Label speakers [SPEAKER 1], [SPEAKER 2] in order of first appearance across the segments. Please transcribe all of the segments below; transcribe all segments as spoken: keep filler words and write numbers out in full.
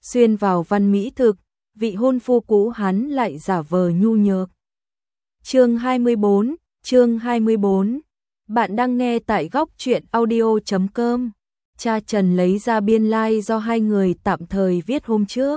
[SPEAKER 1] xuyên vào văn mỹ thực, vị hôn phu cũ hắn lại giả vờ nhu nhược. Chương hai mươi bốn, chương hai mươi bốn. Bạn đang nghe tại góc truyện audio chấm com. Cha Trần lấy ra biên lai like do hai người tạm thời viết hôm trước.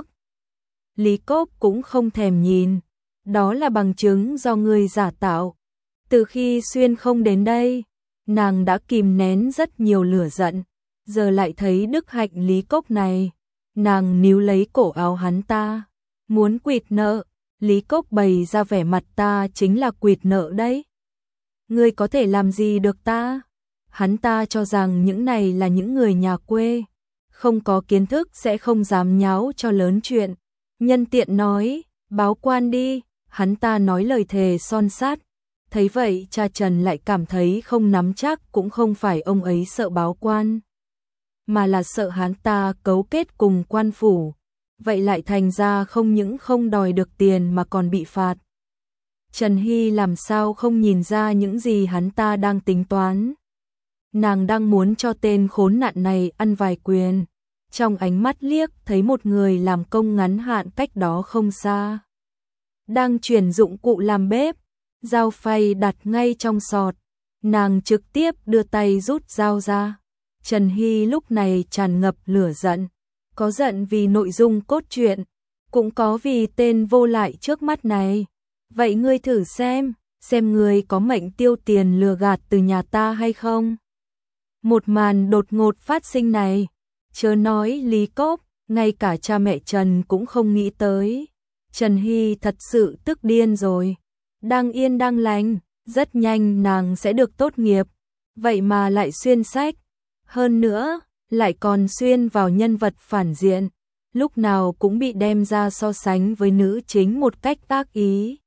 [SPEAKER 1] Lý Cốc cũng không thèm nhìn, đó là bằng chứng do người giả tạo. Từ khi Xuyên không đến đây, nàng đã kìm nén rất nhiều lửa giận, giờ lại thấy đức hạnh Lý Cốc này, nàng níu lấy cổ áo hắn ta, muốn quỵt nợ. Lý Cốc bày ra vẻ mặt ta chính là quỵt nợ đấy. Ngươi có thể làm gì được ta? Hắn ta cho rằng những này là những người nhà quê, không có kiến thức sẽ không dám nháo cho lớn chuyện. Nhân tiện nói, báo quan đi, hắn ta nói lời thề son sắt. Thấy vậy cha Trần lại cảm thấy không nắm chắc, cũng không phải ông ấy sợ báo quan, mà là sợ hắn ta cấu kết cùng quan phủ. Vậy lại thành ra không những không đòi được tiền mà còn bị phạt. Trần Hy làm sao không nhìn ra những gì hắn ta đang tính toán. Nàng đang muốn cho tên khốn nạn này ăn vài quyền. Trong ánh mắt liếc thấy một người làm công ngắn hạn cách đó không xa, đang chuyển dụng cụ làm bếp, dao phay đặt ngay trong sọt. Nàng trực tiếp đưa tay rút dao ra. Trần Hy lúc này tràn ngập lửa giận, có giận vì nội dung cốt truyện, cũng có vì tên vô lại trước mắt này. Vậy ngươi thử xem, xem ngươi có mệnh tiêu tiền lừa gạt từ nhà ta hay không? Một màn đột ngột phát sinh này, chớ nói Lý Cốc, ngay cả cha mẹ Trần cũng không nghĩ tới. Trần Hy thật sự tức điên rồi, đang yên đang lành, rất nhanh nàng sẽ được tốt nghiệp, vậy mà lại xuyên sách, hơn nữa lại còn xuyên vào nhân vật phản diện, lúc nào cũng bị đem ra so sánh với nữ chính một cách ác ý.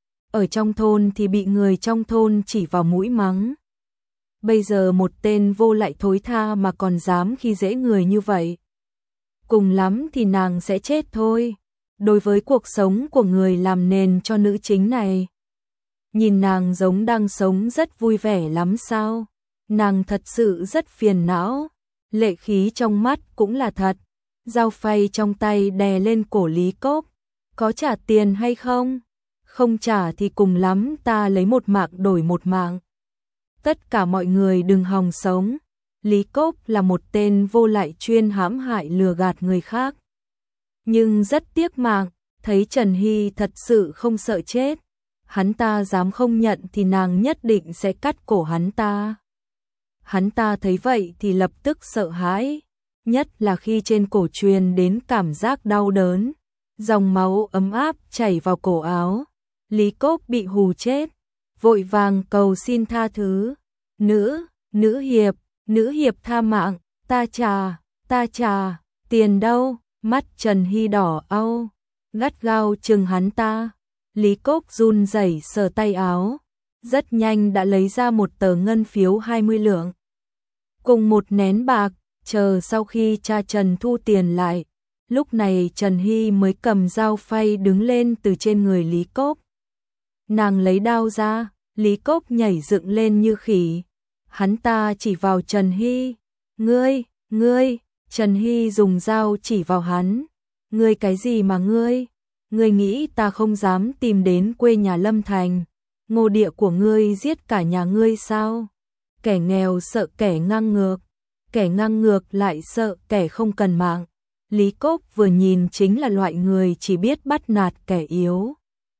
[SPEAKER 1] Ở trong thôn thì bị người trong thôn chỉ vào mũi mắng. Bây giờ một tên vô lại thối tha mà còn dám khi dễ người như vậy. Cùng lắm thì nàng sẽ chết thôi. Đối với cuộc sống của người làm nền cho nữ chính này, nhìn nàng giống đang sống rất vui vẻ lắm sao? Nàng thật sự rất phiền não. Lệ khí trong mắt cũng là thật. Dao phay trong tay đè lên cổ Lý Cốc. Có trả tiền hay không? Không trả thì cùng lắm ta lấy một mạng đổi một mạng. Tất cả mọi người đừng hòng sống. Lý Cốc là một tên vô lại chuyên hãm hại lừa gạt người khác. Nhưng rất tiếc mạng, thấy Trần Hy thật sự không sợ chết. Hắn ta dám không nhận thì nàng nhất định sẽ cắt cổ hắn ta. Hắn ta thấy vậy thì lập tức sợ hãi, nhất là khi trên cổ truyền đến cảm giác đau đớn, dòng máu ấm áp chảy vào cổ áo. Lý Cốc bị hù chết, vội vàng cầu xin tha thứ. Nữ, nữ hiệp, nữ hiệp tha mạng, ta trả, ta trả, tiền đâu? Mắt Trần Hy đỏ au, gắt gao chừng hắn ta. Lý Cốc run rẩy sờ tay áo, rất nhanh đã lấy ra một tờ ngân phiếu hai mươi lượng, cùng một nén bạc, chờ sau khi cha Trần thu tiền lại. Lúc này Trần Hy mới cầm dao phay đứng lên từ trên người Lý Cốc. Nàng lấy đao ra, Lý Cốc nhảy dựng lên như khỉ. Hắn ta chỉ vào Trần Hy. Ngươi, ngươi, Trần Hy dùng dao chỉ vào hắn. Ngươi cái gì mà ngươi? Ngươi nghĩ ta không dám tìm đến quê nhà Lâm Thành, ngô địa của ngươi giết cả nhà ngươi sao? Kẻ nghèo sợ kẻ ngang ngược, kẻ ngang ngược lại sợ kẻ không cần mạng. Lý Cốc vừa nhìn chính là loại người chỉ biết bắt nạt kẻ yếu,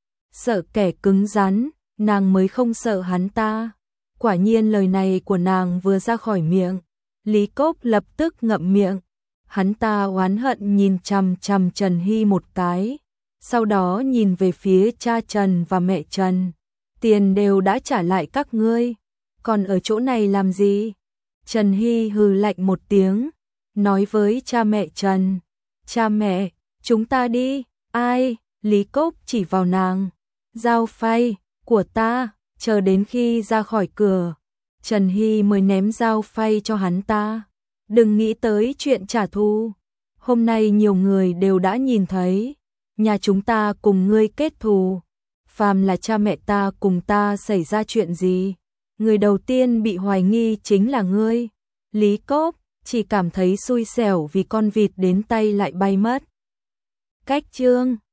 [SPEAKER 1] sợ kẻ cứng rắn, nàng mới không sợ hắn ta. Quả nhiên lời này của nàng vừa ra khỏi miệng, Lý Cốc lập tức ngậm miệng. Hắn ta oán hận nhìn chằm chằm Trần Hy một cái, sau đó nhìn về phía cha Trần và mẹ Trần. Tiền đều đã trả lại các ngươi, còn ở chỗ này làm gì? Trần Hy hừ lạnh một tiếng, nói với cha mẹ Trần. Cha mẹ, chúng ta đi. Ai? Lý Cốc chỉ vào nàng. Dao phay của ta. Chờ đến khi ra khỏi cửa, Trần Hy mới ném dao phay cho hắn ta. Đừng nghĩ tới chuyện trả thù. Hôm nay nhiều người đều đã nhìn thấy, nhà chúng ta cùng ngươi kết thù. Phàm là cha mẹ ta cùng ta xảy ra chuyện gì, người đầu tiên bị hoài nghi chính là ngươi. Lý Cốc chỉ cảm thấy xui xẻo vì con vịt đến tay lại bay mất. Cách chương